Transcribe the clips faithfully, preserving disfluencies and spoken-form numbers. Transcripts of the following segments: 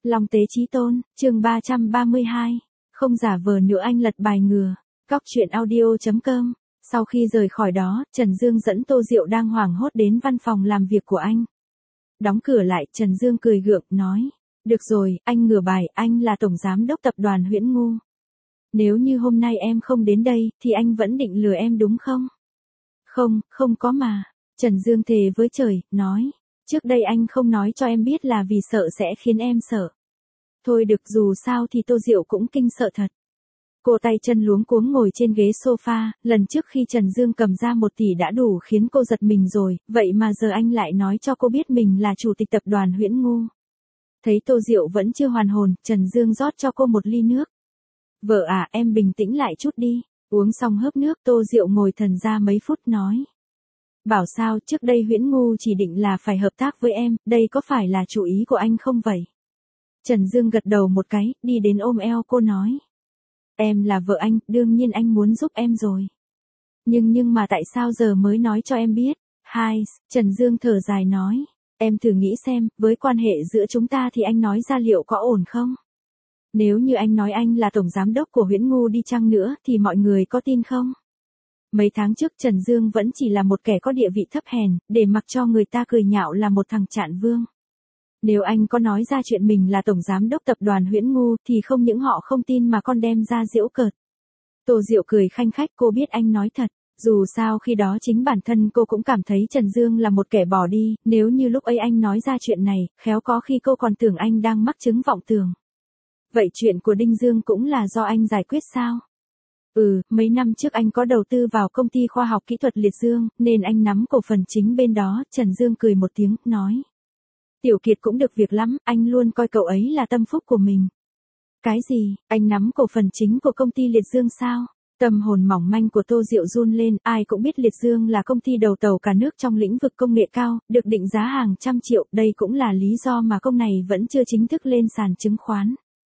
Long tế chí tôn, chương ba trăm ba mươi hai. Không giả vờ nữa anh lật bài ngừa. Cóc truyện audio chấm com. Sau khi rời khỏi đó, Trần Dương dẫn Tô Diệu đang hoảng hốt đến văn phòng làm việc của anh. Đóng cửa lại, Trần Dương cười gượng, nói. Được rồi, anh ngửa bài, anh là tổng giám đốc tập đoàn Huyễn Ngu. Nếu như hôm nay em không đến đây, thì anh vẫn định lừa em đúng không? Không, không có mà. Trần Dương thề với trời, nói. Trước đây anh không nói cho em biết là vì sợ sẽ khiến em sợ. Thôi được, dù sao thì Tô Diệu cũng kinh sợ thật. Cô tay chân luống cuống ngồi trên ghế sofa, lần trước khi Trần Dương cầm ra một tỷ đã đủ khiến cô giật mình rồi, vậy mà giờ anh lại nói cho cô biết mình là chủ tịch tập đoàn Huyễn Ngu. Thấy Tô Diệu vẫn chưa hoàn hồn, Trần Dương rót cho cô một ly nước. Vợ à, em bình tĩnh lại chút đi. Uống xong hớp nước, Tô Diệu ngồi thần ra mấy phút nói. Bảo sao, trước đây Huyễn Ngu chỉ định là phải hợp tác với em, đây có phải là chủ ý của anh không vậy? Trần Dương gật đầu một cái, đi đến ôm eo cô nói. Em là vợ anh, đương nhiên anh muốn giúp em rồi. Nhưng nhưng mà tại sao giờ mới nói cho em biết? Hai, Trần Dương thở dài nói. Em thử nghĩ xem, với quan hệ giữa chúng ta thì anh nói ra liệu có ổn không? Nếu như anh nói anh là tổng giám đốc của Huyễn Ngu đi chăng nữa thì mọi người có tin không? Mấy tháng trước Trần Dương vẫn chỉ là một kẻ có địa vị thấp hèn, để mặc cho người ta cười nhạo là một thằng trạn vương. Nếu anh có nói ra chuyện mình là tổng giám đốc tập đoàn Huyễn Ngu thì không những họ không tin mà còn đem ra giễu cợt. Tô Diệu cười khanh khách, cô biết anh nói thật. Dù sao khi đó chính bản thân cô cũng cảm thấy Trần Dương là một kẻ bỏ đi, nếu như lúc ấy anh nói ra chuyện này, khéo có khi cô còn tưởng anh đang mắc chứng vọng tưởng. Vậy chuyện của Đinh Dương cũng là do anh giải quyết sao? Ừ, mấy năm trước anh có đầu tư vào công ty khoa học kỹ thuật Liệt Dương, nên anh nắm cổ phần chính bên đó. Trần Dương cười một tiếng, nói. Tiểu Kiệt cũng được việc lắm, anh luôn coi cậu ấy là tâm phúc của mình. Cái gì, anh nắm cổ phần chính của công ty Liệt Dương sao? Tâm hồn mỏng manh của Tô Diệu run lên, ai cũng biết Liệt Dương là công ty đầu tàu cả nước trong lĩnh vực công nghệ cao, được định giá hàng trăm triệu, đây cũng là lý do mà công này vẫn chưa chính thức lên sàn chứng khoán.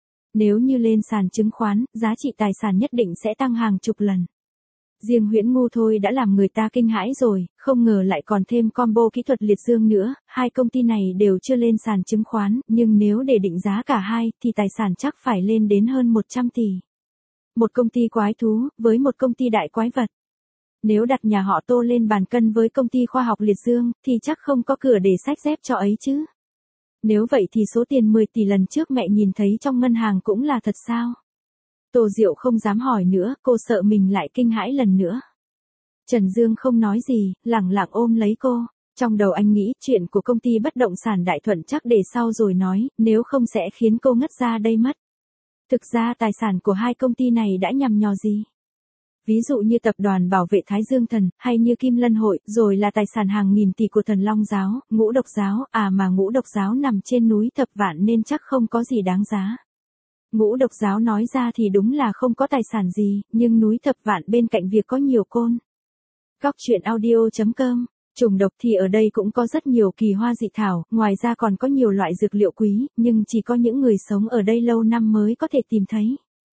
Nếu như lên sàn chứng khoán, giá trị tài sản nhất định sẽ tăng hàng chục lần. Riêng Huyễn Ngu thôi đã làm người ta kinh hãi rồi, không ngờ lại còn thêm combo kỹ thuật Liệt Dương nữa, hai công ty này đều chưa lên sàn chứng khoán, nhưng nếu để định giá cả hai, thì tài sản chắc phải lên đến hơn một trăm tỷ. Một công ty quái thú, với một công ty đại quái vật. Nếu đặt nhà họ Tô lên bàn cân với công ty khoa học Liệt Dương, thì chắc không có cửa để xách dép cho ấy chứ. Nếu vậy thì số tiền mười tỷ lần trước mẹ nhìn thấy trong ngân hàng cũng là thật sao? Tô Diệu không dám hỏi nữa, cô sợ mình lại kinh hãi lần nữa. Trần Dương không nói gì, lẳng lặng ôm lấy cô. Trong đầu anh nghĩ chuyện của công ty bất động sản Đại Thuận chắc để sau rồi nói, nếu không sẽ khiến cô ngất ra đây mất. Thực ra tài sản của hai công ty này đã nhằm nhò gì? Ví dụ như tập đoàn bảo vệ Thái Dương Thần, hay như Kim Lân Hội, rồi là tài sản hàng nghìn tỷ của Thần Long Giáo, Ngũ Độc Giáo, à mà Ngũ Độc Giáo nằm trên núi Thập Vạn nên chắc không có gì đáng giá. Ngũ Độc Giáo nói ra thì đúng là không có tài sản gì, nhưng núi Thập Vạn bên cạnh việc có nhiều côn. Cóc truyện audio chấm com. Trùng độc thì ở đây cũng có rất nhiều kỳ hoa dị thảo, ngoài ra còn có nhiều loại dược liệu quý, nhưng chỉ có những người sống ở đây lâu năm mới có thể tìm thấy.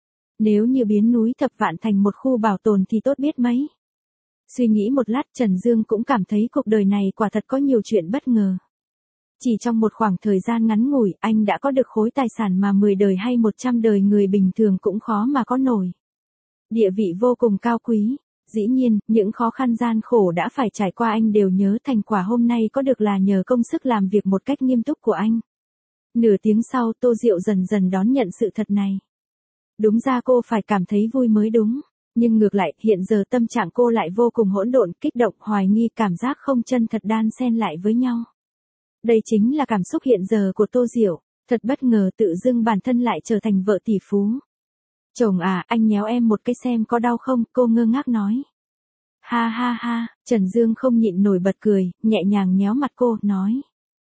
Nếu như biến núi Thập Vạn thành một khu bảo tồn thì tốt biết mấy. Suy nghĩ một lát, Trần Dương cũng cảm thấy cuộc đời này quả thật có nhiều chuyện bất ngờ. Chỉ trong một khoảng thời gian ngắn ngủi, anh đã có được khối tài sản mà mười đời hay một trăm đời người bình thường cũng khó mà có nổi. Địa vị vô cùng cao quý. Dĩ nhiên, những khó khăn gian khổ đã phải trải qua anh đều nhớ, thành quả hôm nay có được là nhờ công sức làm việc một cách nghiêm túc của anh. Nửa tiếng sau, Tô Diệu dần dần đón nhận sự thật này. Đúng ra cô phải cảm thấy vui mới đúng. Nhưng ngược lại, hiện giờ tâm trạng cô lại vô cùng hỗn độn, kích động, hoài nghi, cảm giác không chân thật đan xen lại với nhau. Đây chính là cảm xúc hiện giờ của Tô Diệu. Thật bất ngờ tự dưng bản thân lại trở thành vợ tỷ phú. Chồng à, anh nhéo em một cái xem có đau không, cô ngơ ngác nói. Ha ha ha, Trần Dương không nhịn nổi bật cười, nhẹ nhàng nhéo mặt cô, nói.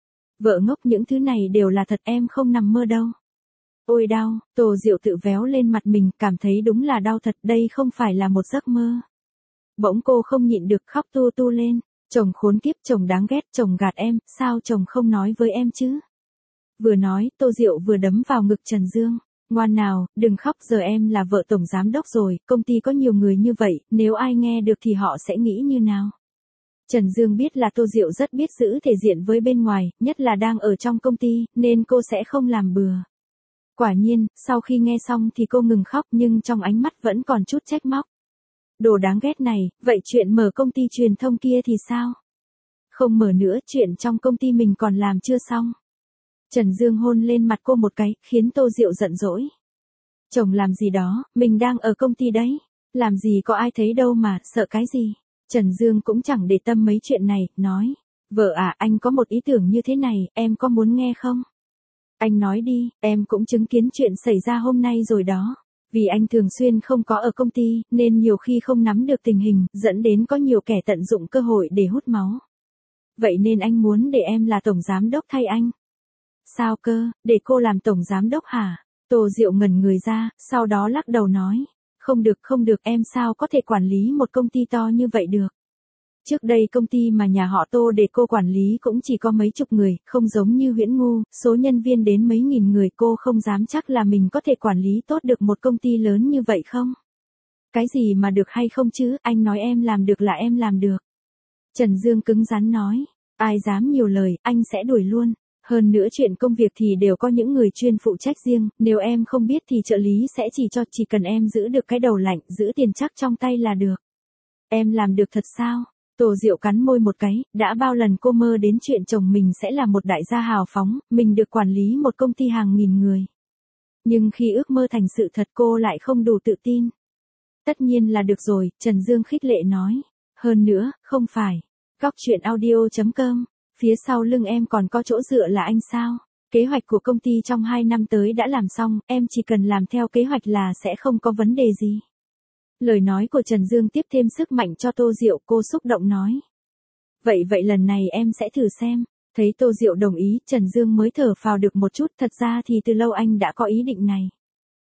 Vợ ngốc, những thứ này đều là thật, em không nằm mơ đâu. Ôi đau, Tô Diệu tự véo lên mặt mình, cảm thấy đúng là đau thật, đây không phải là một giấc mơ. Bỗng cô không nhịn được khóc tu tu lên. Chồng khốn kiếp, chồng đáng ghét, chồng gạt em, sao chồng không nói với em chứ? Vừa nói, Tô Diệu vừa đấm vào ngực Trần Dương. Ngoan nào, đừng khóc, giờ em là vợ tổng giám đốc rồi, công ty có nhiều người như vậy, nếu ai nghe được thì họ sẽ nghĩ như nào? Trần Dương biết là Tô Diệu rất biết giữ thể diện với bên ngoài, nhất là đang ở trong công ty, nên cô sẽ không làm bừa. Quả nhiên, sau khi nghe xong thì cô ngừng khóc nhưng trong ánh mắt vẫn còn chút trách móc. Đồ đáng ghét này, vậy chuyện mở công ty truyền thông kia thì sao? Không mở nữa, chuyện trong công ty mình còn làm chưa xong. Trần Dương hôn lên mặt cô một cái, khiến Tô Diệu giận dỗi. Chồng làm gì đó, mình đang ở công ty đấy. Làm gì có ai thấy đâu mà, sợ cái gì. Trần Dương cũng chẳng để tâm mấy chuyện này, nói. Vợ à, anh có một ý tưởng như thế này, em có muốn nghe không? Anh nói đi, em cũng chứng kiến chuyện xảy ra hôm nay rồi đó. Vì anh thường xuyên không có ở công ty, nên nhiều khi không nắm được tình hình, dẫn đến có nhiều kẻ tận dụng cơ hội để hút máu. Vậy nên anh muốn để em là tổng giám đốc thay anh. Sao cơ, để cô làm tổng giám đốc hả? Tô Diệu ngẩn người ra, sau đó lắc đầu nói. Không được không được, em sao có thể quản lý một công ty to như vậy được. Trước đây công ty mà nhà họ Tô để cô quản lý cũng chỉ có mấy chục người, không giống như Huyễn Ngu, số nhân viên đến mấy nghìn người, cô không dám chắc là mình có thể quản lý tốt được một công ty lớn như vậy không? Cái gì mà được hay không chứ, anh nói em làm được là em làm được. Trần Dương cứng rắn nói, ai dám nhiều lời, anh sẽ đuổi luôn. Hơn nữa chuyện công việc thì đều có những người chuyên phụ trách riêng, nếu em không biết thì trợ lý sẽ chỉ cho, chỉ cần em giữ được cái đầu lạnh, giữ tiền chắc trong tay là được. Em làm được thật sao? Tô Diệu cắn môi một cái, đã bao lần cô mơ đến chuyện chồng mình sẽ là một đại gia hào phóng, mình được quản lý một công ty hàng nghìn người. Nhưng khi ước mơ thành sự thật cô lại không đủ tự tin. Tất nhiên là được rồi, Trần Dương khích lệ nói. Hơn nữa, không phải. Góc chuyện audio chấm com, phía sau lưng em còn có chỗ dựa là anh sao? Kế hoạch của công ty trong hai năm tới đã làm xong, em chỉ cần làm theo kế hoạch là sẽ không có vấn đề gì. Lời nói của Trần Dương tiếp thêm sức mạnh cho Tô Diệu, cô xúc động nói. Vậy vậy lần này em sẽ thử xem. Thấy Tô Diệu đồng ý, Trần Dương mới thở phào được một chút, thật ra thì từ lâu anh đã có ý định này.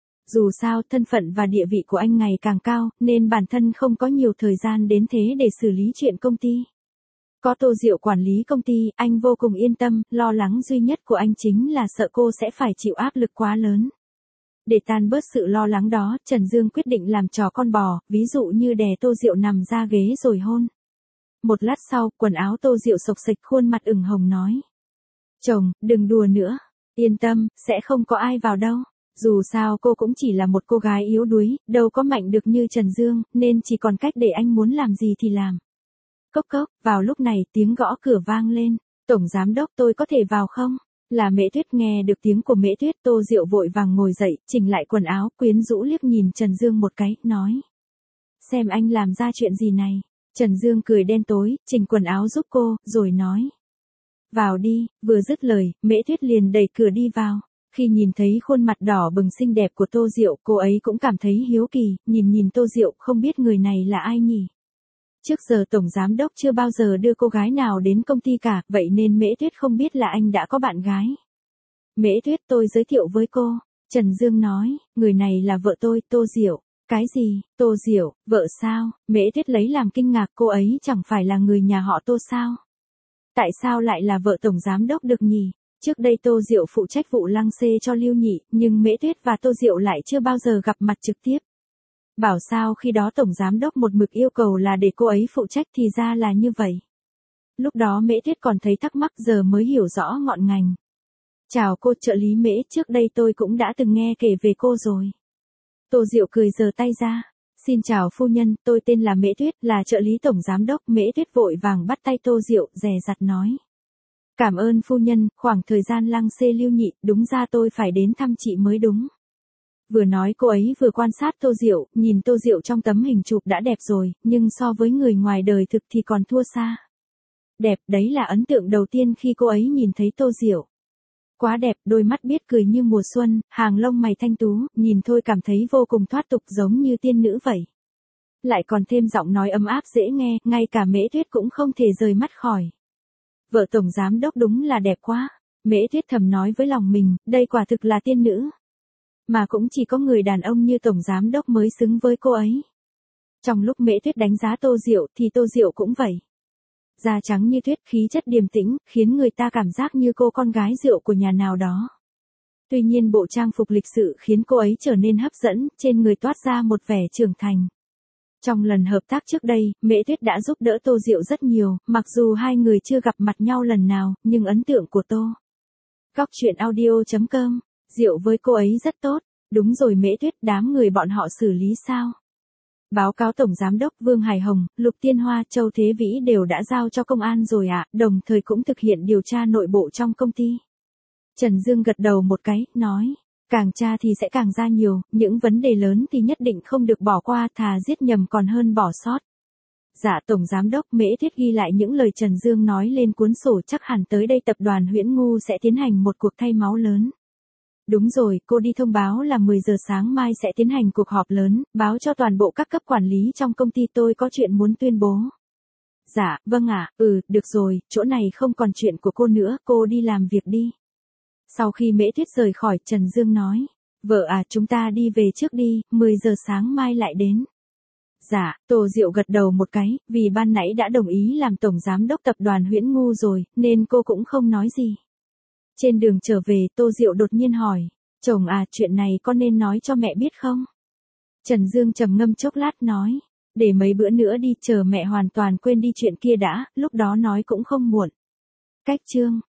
Dù sao, thân phận và địa vị của anh ngày càng cao, nên bản thân không có nhiều thời gian đến thế để xử lý chuyện công ty. Có Tô Diệu quản lý công ty, anh vô cùng yên tâm, lo lắng duy nhất của anh chính là sợ cô sẽ phải chịu áp lực quá lớn. Để tan bớt sự lo lắng đó, Trần Dương quyết định làm trò con bò, ví dụ như đè Tô Diệu nằm ra ghế rồi hôn. Một lát sau, quần áo Tô Diệu xộc xệch, khuôn mặt ửng hồng nói. Chồng, đừng đùa nữa. Yên tâm, sẽ không có ai vào đâu. Dù sao cô cũng chỉ là một cô gái yếu đuối, đâu có mạnh được như Trần Dương, nên chỉ còn cách để anh muốn làm gì thì làm. Cốc cốc, vào lúc này tiếng gõ cửa vang lên. Tổng giám đốc, tôi có thể vào không? Là Mễ Tuyết. Nghe được tiếng của Mễ Tuyết, Tô Diệu vội vàng ngồi dậy, chỉnh lại quần áo, quyến rũ liếc nhìn Trần Dương một cái, nói. Xem anh làm ra chuyện gì này. Trần Dương cười đen tối, chỉnh quần áo giúp cô, rồi nói. Vào đi. Vừa dứt lời, Mễ Tuyết liền đẩy cửa đi vào. Khi nhìn thấy khuôn mặt đỏ bừng xinh đẹp của Tô Diệu, cô ấy cũng cảm thấy hiếu kỳ, nhìn nhìn Tô Diệu, không biết người này là ai nhỉ? Trước giờ tổng giám đốc chưa bao giờ đưa cô gái nào đến công ty cả, vậy nên Mễ Tuyết không biết là anh đã có bạn gái. Mễ Tuyết, tôi giới thiệu với cô. Trần Dương nói, người này là vợ tôi, Tô Diệu. Cái gì, Tô Diệu, vợ sao? Mễ Tuyết lấy làm kinh ngạc, cô ấy chẳng phải là người nhà họ Tô sao? Tại sao lại là vợ tổng giám đốc được nhỉ? Trước đây Tô Diệu phụ trách vụ lăng xê cho Lưu Nhị, nhưng Mễ Tuyết và Tô Diệu lại chưa bao giờ gặp mặt trực tiếp. Bảo sao khi đó tổng giám đốc một mực yêu cầu là để cô ấy phụ trách thì ra là như vậy. Lúc đó Mễ Tuyết còn thấy thắc mắc, giờ mới hiểu rõ ngọn ngành. Chào cô trợ lý Mễ, trước đây tôi cũng đã từng nghe kể về cô rồi. Tô Diệu cười giơ tay ra. Xin chào phu nhân, tôi tên là Mễ Tuyết, là trợ lý tổng giám đốc. Mễ Tuyết vội vàng bắt tay Tô Diệu, dè dặt nói. Cảm ơn phu nhân, khoảng thời gian lăng xê Lưu Nhị, đúng ra tôi phải đến thăm chị mới đúng. Vừa nói cô ấy vừa quan sát Tô Diệu, nhìn Tô Diệu trong tấm hình chụp đã đẹp rồi, nhưng so với người ngoài đời thực thì còn thua xa. Đẹp, đấy là ấn tượng đầu tiên khi cô ấy nhìn thấy Tô Diệu. Quá đẹp, đôi mắt biết cười như mùa xuân, hàng lông mày thanh tú, nhìn thôi cảm thấy vô cùng thoát tục, giống như tiên nữ vậy. Lại còn thêm giọng nói ấm áp dễ nghe, ngay cả Mễ Tuyết cũng không thể rời mắt khỏi. Vợ tổng giám đốc đúng là đẹp quá. Mễ Tuyết thầm nói với lòng mình, đây quả thực là tiên nữ. Mà cũng chỉ có người đàn ông như tổng giám đốc mới xứng với cô ấy. Trong lúc Mễ Tuyết đánh giá Tô Diệu thì Tô Diệu cũng vậy. Da trắng như tuyết, khí chất điềm tĩnh, khiến người ta cảm giác như cô con gái rượu của nhà nào đó. Tuy nhiên bộ trang phục lịch sự khiến cô ấy trở nên hấp dẫn, trên người toát ra một vẻ trưởng thành. Trong lần hợp tác trước đây, Mễ Tuyết đã giúp đỡ Tô Diệu rất nhiều, mặc dù hai người chưa gặp mặt nhau lần nào, nhưng ấn tượng của Tô. Góc chuyện audio chấm com Diệu với cô ấy rất tốt. Đúng rồi Mễ Tuyết, đám người bọn họ xử lý sao? Báo cáo Tổng Giám đốc Vương Hải Hồng, Lục Tiên Hoa, Châu Thế Vĩ đều đã giao cho công an rồi ạ, đồng thời cũng thực hiện điều tra nội bộ trong công ty. Trần Dương gật đầu một cái, nói, càng tra thì sẽ càng ra nhiều, những vấn đề lớn thì nhất định không được bỏ qua, thà giết nhầm còn hơn bỏ sót. Dạ Tổng Giám đốc, Mễ Tuyết ghi lại những lời Trần Dương nói lên cuốn sổ, chắc hẳn tới đây tập đoàn Huyễn Ngu sẽ tiến hành một cuộc thay máu lớn. Đúng rồi, cô đi thông báo là mười giờ sáng mai sẽ tiến hành cuộc họp lớn, báo cho toàn bộ các cấp quản lý trong công ty, tôi có chuyện muốn tuyên bố. Dạ, vâng ạ, ừ, được rồi, chỗ này không còn chuyện của cô nữa, cô đi làm việc đi. Sau khi Mễ Tuyết rời khỏi, Trần Dương nói, vợ à, chúng ta đi về trước đi, mười giờ sáng mai lại đến. Dạ, Tô Diệu gật đầu một cái, vì ban nãy đã đồng ý làm tổng giám đốc tập đoàn Huyễn Ngu rồi, nên cô cũng không nói gì. Trên đường trở về, Tô Diệu đột nhiên hỏi, chồng à, chuyện này có nên nói cho mẹ biết không? Trần Dương trầm ngâm chốc lát nói, để mấy bữa nữa đi, chờ mẹ hoàn toàn quên đi chuyện kia đã, lúc đó nói cũng không muộn. Cách chương